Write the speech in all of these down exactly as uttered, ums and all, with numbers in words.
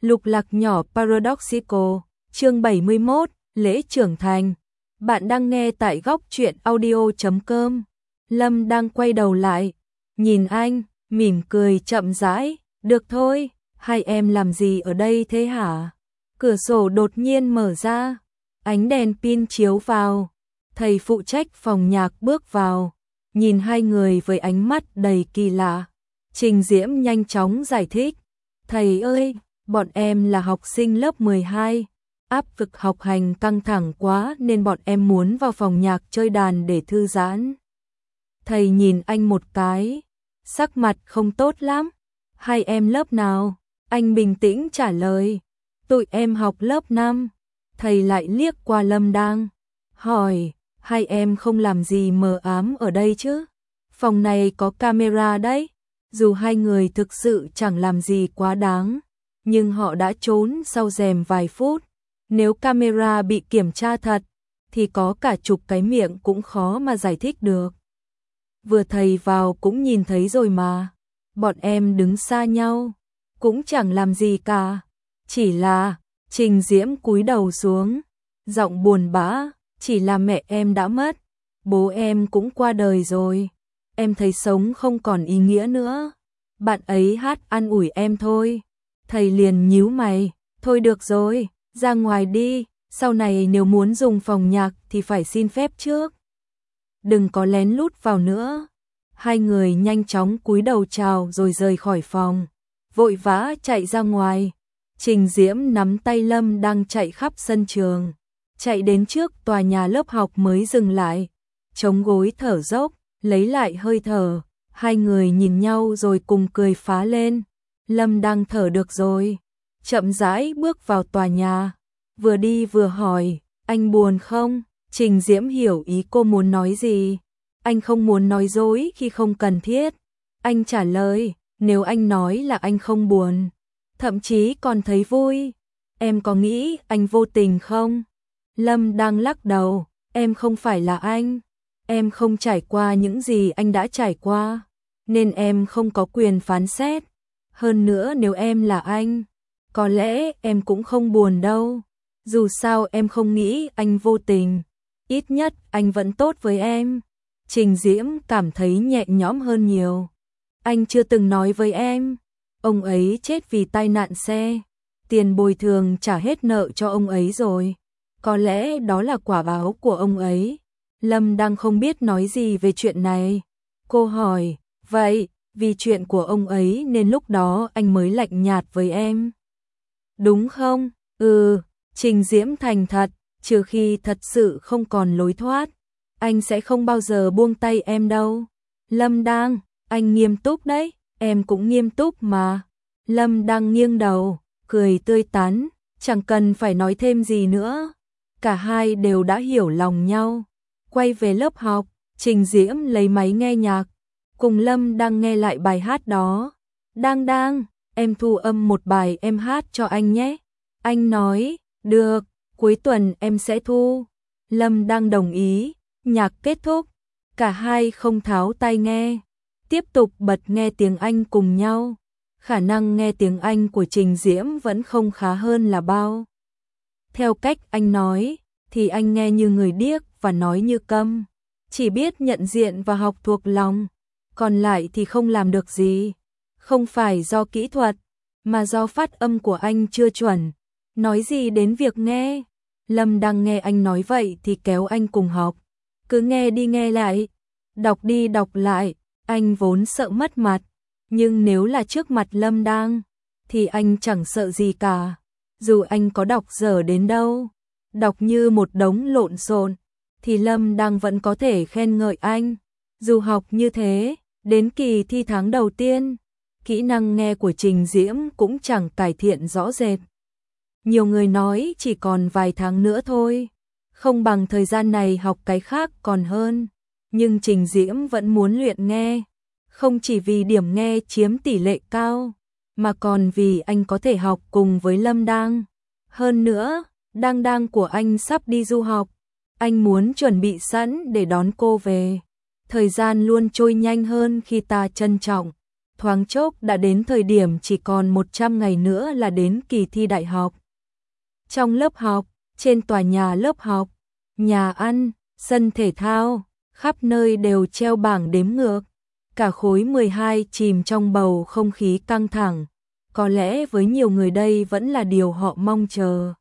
Lục lạc nhỏ Paradoxical, chương bảy mươi mốt, lễ trưởng thành. Bạn đang nghe tại góc truyện audio chấm com. Lâm đang quay đầu lại, nhìn anh, mỉm cười chậm rãi, được thôi, hai em làm gì ở đây thế hả? Cửa sổ đột nhiên mở ra, ánh đèn pin chiếu vào, thầy phụ trách phòng nhạc bước vào, nhìn hai người với ánh mắt đầy kỳ lạ. Trình Diễm nhanh chóng giải thích, thầy ơi, bọn em là học sinh lớp mười hai, áp lực học hành căng thẳng quá nên bọn em muốn vào phòng nhạc chơi đàn để thư giãn. Thầy nhìn anh một cái, sắc mặt không tốt lắm. Hai em lớp nào? Anh bình tĩnh trả lời, tụi em học lớp năm. Thầy lại liếc qua Lâm Đang, hỏi, hai em không làm gì mờ ám ở đây chứ? Phòng này có camera đấy. Dù hai người thực sự chẳng làm gì quá đáng, nhưng họ đã trốn sau rèm vài phút. Nếu camera bị kiểm tra thật, thì có cả chục cái miệng cũng khó mà giải thích được. Vừa thầy vào cũng nhìn thấy rồi mà. Bọn em đứng xa nhau, cũng chẳng làm gì cả. Chỉ là, Trình Diễm cúi đầu xuống, giọng buồn bã, chỉ là mẹ em đã mất, bố em cũng qua đời rồi. Em thấy sống không còn ý nghĩa nữa. Bạn ấy hát an ủi em thôi. Thầy liền nhíu mày, thôi được rồi, ra ngoài đi, sau này nếu muốn dùng phòng nhạc thì phải xin phép trước. Đừng có lén lút vào nữa. Hai người nhanh chóng cúi đầu chào rồi rời khỏi phòng, vội vã chạy ra ngoài. Trình Diễm nắm tay Lâm đang chạy khắp sân trường, chạy đến trước tòa nhà lớp học mới dừng lại, chống gối thở dốc, lấy lại hơi thở. Hai người nhìn nhau rồi cùng cười phá lên. Lâm đang thở được rồi, chậm rãi bước vào tòa nhà, vừa đi vừa hỏi, anh buồn không? Trình Diễm hiểu ý cô muốn nói gì. Anh không muốn nói dối khi không cần thiết. Anh trả lời, nếu anh nói là anh không buồn, thậm chí còn thấy vui, em có nghĩ anh vô tình không? Lâm đang lắc đầu, em không phải là anh. Em không trải qua những gì anh đã trải qua, nên em không có quyền phán xét. Hơn nữa nếu em là anh, có lẽ em cũng không buồn đâu. Dù sao em không nghĩ anh vô tình, ít nhất anh vẫn tốt với em. Trình Diễm cảm thấy nhẹ nhõm hơn nhiều. Anh chưa từng nói với em, ông ấy chết vì tai nạn xe, tiền bồi thường trả hết nợ cho ông ấy rồi. Có lẽ đó là quả báo của ông ấy. Lâm đang không biết nói gì về chuyện này. Cô hỏi, vậy, vì chuyện của ông ấy nên lúc đó anh mới lạnh nhạt với em, đúng không? Ừ, Trình Diễm thành thật, trừ khi thật sự không còn lối thoát, anh sẽ không bao giờ buông tay em đâu. Lâm Đang, anh nghiêm túc đấy, em cũng nghiêm túc mà. Lâm Đang nghiêng đầu, cười tươi tắn, chẳng cần phải nói thêm gì nữa. Cả hai đều đã hiểu lòng nhau. Quay về lớp học, Trình Diễm lấy máy nghe nhạc, cùng Lâm Đang nghe lại bài hát đó. Đang Đang, em thu âm một bài em hát cho anh nhé. Anh nói, được, cuối tuần em sẽ thu. Lâm Đang đồng ý. Nhạc kết thúc, cả hai không tháo tai nghe, tiếp tục bật nghe tiếng Anh cùng nhau. Khả năng nghe tiếng Anh của Trình Diễm vẫn không khá hơn là bao. Theo cách anh nói, thì anh nghe như người điếc và nói như câm, chỉ biết nhận diện và học thuộc lòng, còn lại thì không làm được gì. Không phải do kỹ thuật, mà do phát âm của anh chưa chuẩn. Nói gì đến việc nghe, Lâm đang nghe anh nói vậy thì kéo anh cùng học. Cứ nghe đi nghe lại, đọc đi đọc lại. Anh vốn sợ mất mặt, nhưng nếu là trước mặt Lâm Đang, thì anh chẳng sợ gì cả. Dù anh có đọc dở đến đâu, đọc như một đống lộn xộn, thì Lâm Đang vẫn có thể khen ngợi anh. Dù học như thế, đến kỳ thi tháng đầu tiên, kỹ năng nghe của Trình Diễm cũng chẳng cải thiện rõ rệt. Nhiều người nói chỉ còn vài tháng nữa thôi, không bằng thời gian này học cái khác còn hơn. Nhưng Trình Diễm vẫn muốn luyện nghe, không chỉ vì điểm nghe chiếm tỷ lệ cao, mà còn vì anh có thể học cùng với Lâm Đang. Hơn nữa, Đang Đang của anh sắp đi du học, anh muốn chuẩn bị sẵn để đón cô về. Thời gian luôn trôi nhanh hơn khi ta trân trọng. thoáng chốc đã đến thời điểm chỉ còn một trăm ngày nữa là đến kỳ thi đại học. Trong lớp học, trên tòa nhà lớp học, nhà ăn, sân thể thao, khắp nơi đều treo bảng đếm ngược. Cả khối mười hai chìm trong bầu không khí căng thẳng. Có lẽ với nhiều người đây vẫn là điều họ mong chờ.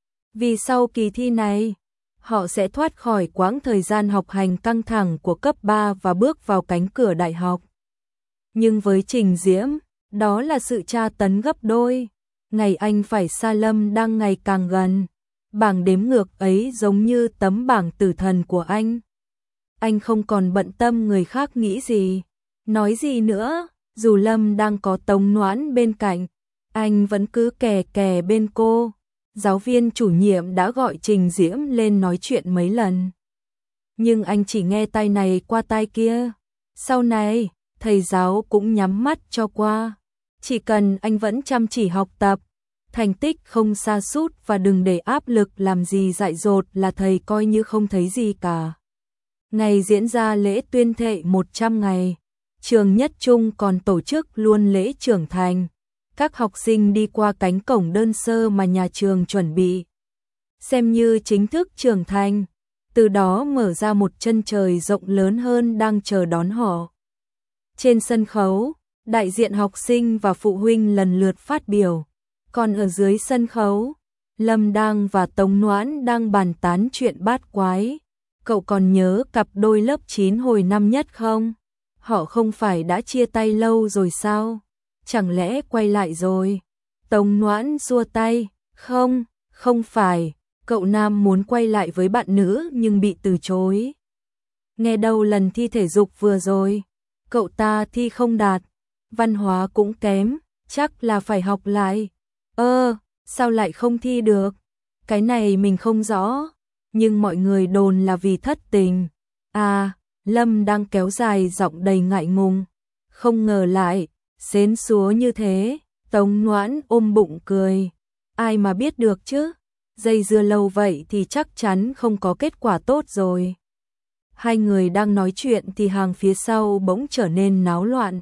Vì sau kỳ thi này, họ sẽ thoát khỏi quãng thời gian học hành căng thẳng của cấp ba và bước vào cánh cửa đại học. Nhưng với Trình Diễm, đó là sự tra tấn gấp đôi. Ngày anh phải xa Lâm đang ngày càng gần. Bảng đếm ngược ấy giống như tấm bảng tử thần của anh. Anh không còn bận tâm người khác nghĩ gì, nói gì nữa. Dù Lâm đang có Tống Noãn bên cạnh, anh vẫn cứ kè kè bên cô. Giáo viên chủ nhiệm đã gọi Trình Diễm lên nói chuyện mấy lần. Nhưng anh chỉ nghe tai này qua tai kia. Sau này, thầy giáo cũng nhắm mắt cho qua. Chỉ cần anh vẫn chăm chỉ học tập, thành tích không sa sút và đừng để áp lực làm gì dại dột là thầy coi như không thấy gì cả. Ngày diễn ra lễ tuyên thệ một trăm ngày, trường Nhất Trung còn tổ chức luôn lễ trưởng thành. Các học sinh đi qua cánh cổng đơn sơ mà nhà trường chuẩn bị, xem như chính thức trưởng thành, từ đó mở ra một chân trời rộng lớn hơn đang chờ đón họ. Trên sân khấu, đại diện học sinh và phụ huynh lần lượt phát biểu, còn ở dưới sân khấu, Lâm Đang và Tống Noãn đang bàn tán chuyện bát quái. Cậu còn nhớ cặp đôi lớp chín hồi năm nhất không? Họ không phải đã chia tay lâu rồi sao? Chẳng lẽ quay lại rồi? Tống Noãn xua tay, không, không phải, cậu nam muốn quay lại với bạn nữ nhưng bị từ chối. Nghe đâu lần thi thể dục vừa rồi, cậu ta thi không đạt, văn hóa cũng kém, chắc là phải học lại. Ơ, sao lại không thi được? Cái này mình không rõ, nhưng mọi người đồn là vì thất tình. À, Lâm đang kéo dài giọng đầy ngại ngùng, không ngờ lại xến xúa như thế. Tống Noãn ôm bụng cười, ai mà biết được chứ, dây dưa lâu vậy thì chắc chắn không có kết quả tốt rồi. Hai người đang nói chuyện thì hàng phía sau bỗng trở nên náo loạn.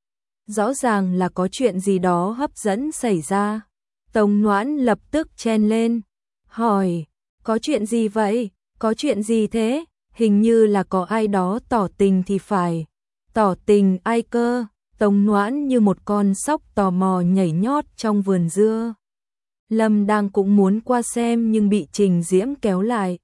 Rõ ràng là có chuyện gì đó hấp dẫn xảy ra. Tống Noãn lập tức chen lên, hỏi, có chuyện gì vậy? Có chuyện gì thế? Hình như là có ai đó tỏ tình thì phải. Tỏ tình ai cơ? Tống Noãn như một con sóc tò mò nhảy nhót trong vườn dưa. Lâm đang cũng muốn qua xem nhưng bị Trình Diễm kéo lại.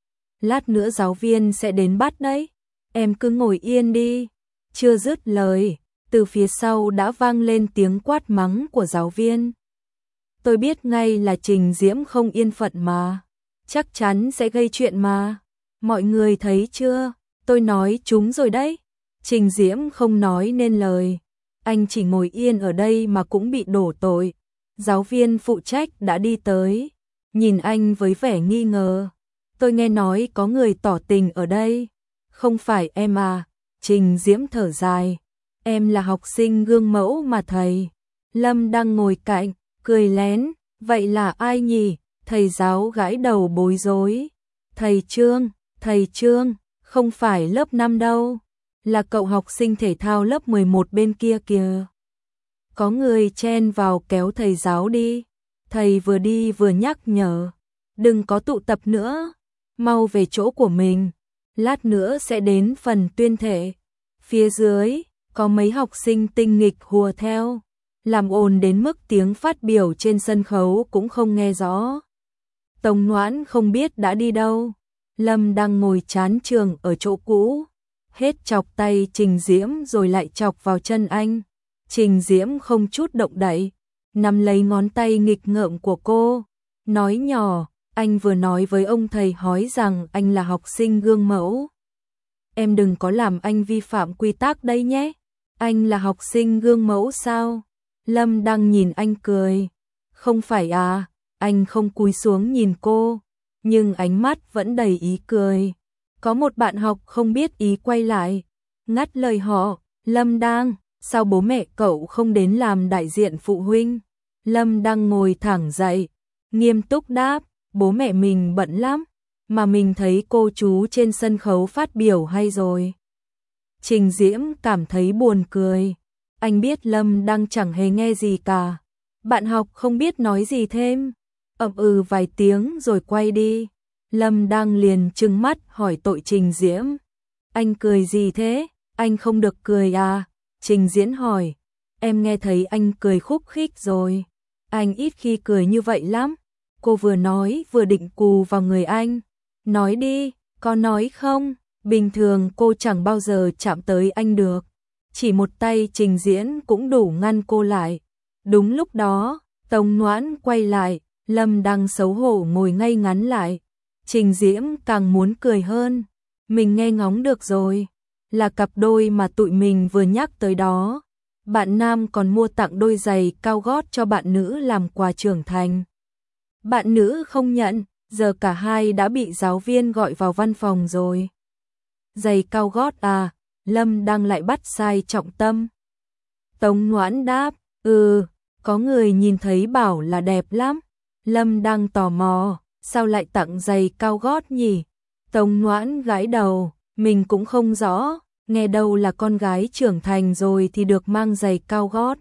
Lát nữa giáo viên sẽ đến bắt đấy, em cứ ngồi yên đi. Chưa dứt lời, từ phía sau đã vang lên tiếng quát mắng của giáo viên. Tôi biết ngay là Trình Diễm không yên phận mà, chắc chắn sẽ gây chuyện mà. Mọi người thấy chưa, tôi nói chúng rồi đấy. Trình Diễm không nói nên lời, anh chỉ ngồi yên ở đây mà cũng bị đổ tội. Giáo viên phụ trách đã đi tới, nhìn anh với vẻ nghi ngờ. Tôi nghe nói có người tỏ tình ở đây. Không phải em à? Trình Diễm thở dài, em là học sinh gương mẫu mà thầy. Lâm đang ngồi cạnh, cười lén, vậy là ai nhỉ? Thầy giáo gãi đầu bối rối. Thầy Trương, thầy Trương, không phải lớp năm đâu, là cậu học sinh thể thao lớp mười một bên kia kìa. Có người chen vào kéo thầy giáo đi. Thầy vừa đi vừa nhắc nhở, đừng có tụ tập nữa, mau về chỗ của mình, lát nữa sẽ đến phần tuyên thệ. Phía dưới, có mấy học sinh tinh nghịch hùa theo, làm ồn đến mức tiếng phát biểu trên sân khấu cũng không nghe rõ. Tống Noãn không biết đã đi đâu. Lâm đang ngồi chán trường ở chỗ cũ, hết chọc tay Trình Diễm rồi lại chọc vào chân anh. Trình Diễm không chút động đậy, nắm lấy ngón tay nghịch ngợm của cô, nói nhỏ, anh vừa nói với ông thầy hói rằng anh là học sinh gương mẫu. Em đừng có làm anh vi phạm quy tắc đây nhé. Anh là học sinh gương mẫu sao? Lâm đang nhìn anh cười. Không phải à? Anh không cúi xuống nhìn cô, nhưng ánh mắt vẫn đầy ý cười. Có một bạn học không biết ý quay lại, ngắt lời họ, Lâm đang, sao bố mẹ cậu không đến làm đại diện phụ huynh? Lâm đang ngồi thẳng dậy, nghiêm túc đáp, bố mẹ mình bận lắm, mà mình thấy cô chú trên sân khấu phát biểu hay rồi. Trình Diễm cảm thấy buồn cười, Anh biết Lâm đang chẳng hề nghe gì cả. Bạn học không biết nói gì thêm. Ậm ừ vài tiếng rồi quay đi. Lâm đang liền trừng mắt hỏi tội Trình Diễm. Anh cười gì thế? Anh không được cười à? Trình Diễn hỏi. Em nghe thấy anh cười khúc khích rồi. Anh ít khi cười như vậy lắm. Cô vừa nói vừa định cù vào người anh. Nói đi, có nói không? Bình thường cô chẳng bao giờ chạm tới anh được. Chỉ một tay Trình Diễn cũng đủ ngăn cô lại. Đúng lúc đó, Tống Noãn quay lại, Lâm đang xấu hổ ngồi ngay ngắn lại. Trình Diễm càng muốn cười hơn. Mình nghe ngóng được rồi. Là cặp đôi mà tụi mình vừa nhắc tới đó. Bạn nam còn mua tặng đôi giày cao gót cho bạn nữ làm quà trưởng thành. Bạn nữ không nhận, giờ cả hai đã bị giáo viên gọi vào văn phòng rồi. Giày cao gót à? Lâm đang lại bắt sai trọng tâm. Tống Noãn đáp, ừ, có người nhìn thấy bảo là đẹp lắm. Lâm đang tò mò, sao lại tặng giày cao gót nhỉ? Tống Noãn gãi đầu, mình cũng không rõ, nghe đâu là con gái trưởng thành rồi thì được mang giày cao gót.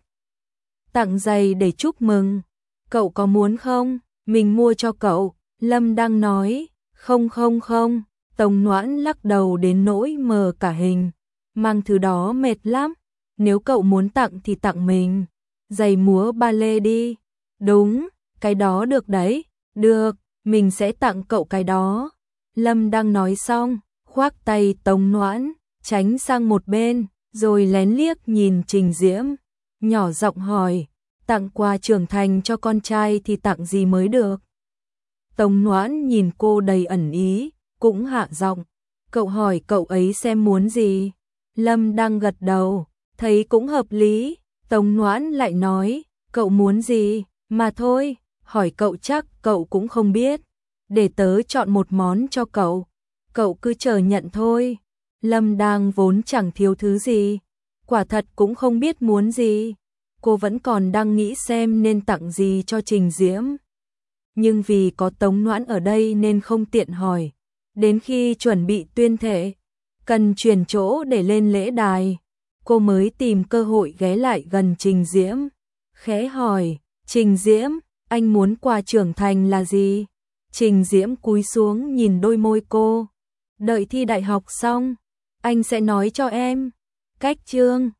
Tặng giày để chúc mừng, cậu có muốn không? Mình mua cho cậu, Lâm đang nói, không không không, Tống Noãn lắc đầu đến nỗi mờ cả hình, mang thứ đó mệt lắm, nếu cậu muốn tặng thì tặng mình, giày múa ba lê đi, đúng, cái đó được đấy, được, mình sẽ tặng cậu cái đó. Lâm đang nói xong, khoác tay Tống Noãn, tránh sang một bên, rồi lén liếc nhìn Trình Diễm, nhỏ giọng hỏi, tặng quà trưởng thành cho con trai thì tặng gì mới được? Tống Noãn nhìn cô đầy ẩn ý, cũng hạ giọng, cậu hỏi cậu ấy xem muốn gì. Lâm đang gật đầu, thấy cũng hợp lý, Tống Noãn lại nói, cậu muốn gì, mà thôi, hỏi cậu chắc cậu cũng không biết, để tớ chọn một món cho cậu, cậu cứ chờ nhận thôi. Lâm đang vốn chẳng thiếu thứ gì, quả thật cũng không biết muốn gì, cô vẫn còn đang nghĩ xem nên tặng gì cho Trình Diễm. Nhưng vì có Tống Noãn ở đây nên không tiện hỏi, đến khi chuẩn bị tuyên thệ, cần chuyển chỗ để lên lễ đài, cô mới tìm cơ hội ghé lại gần Trình Diễm, khẽ hỏi, Trình Diễm, anh muốn quà trưởng thành là gì? Trình Diễm cúi xuống nhìn đôi môi cô, đợi thi đại học xong, anh sẽ nói cho em. Cách chương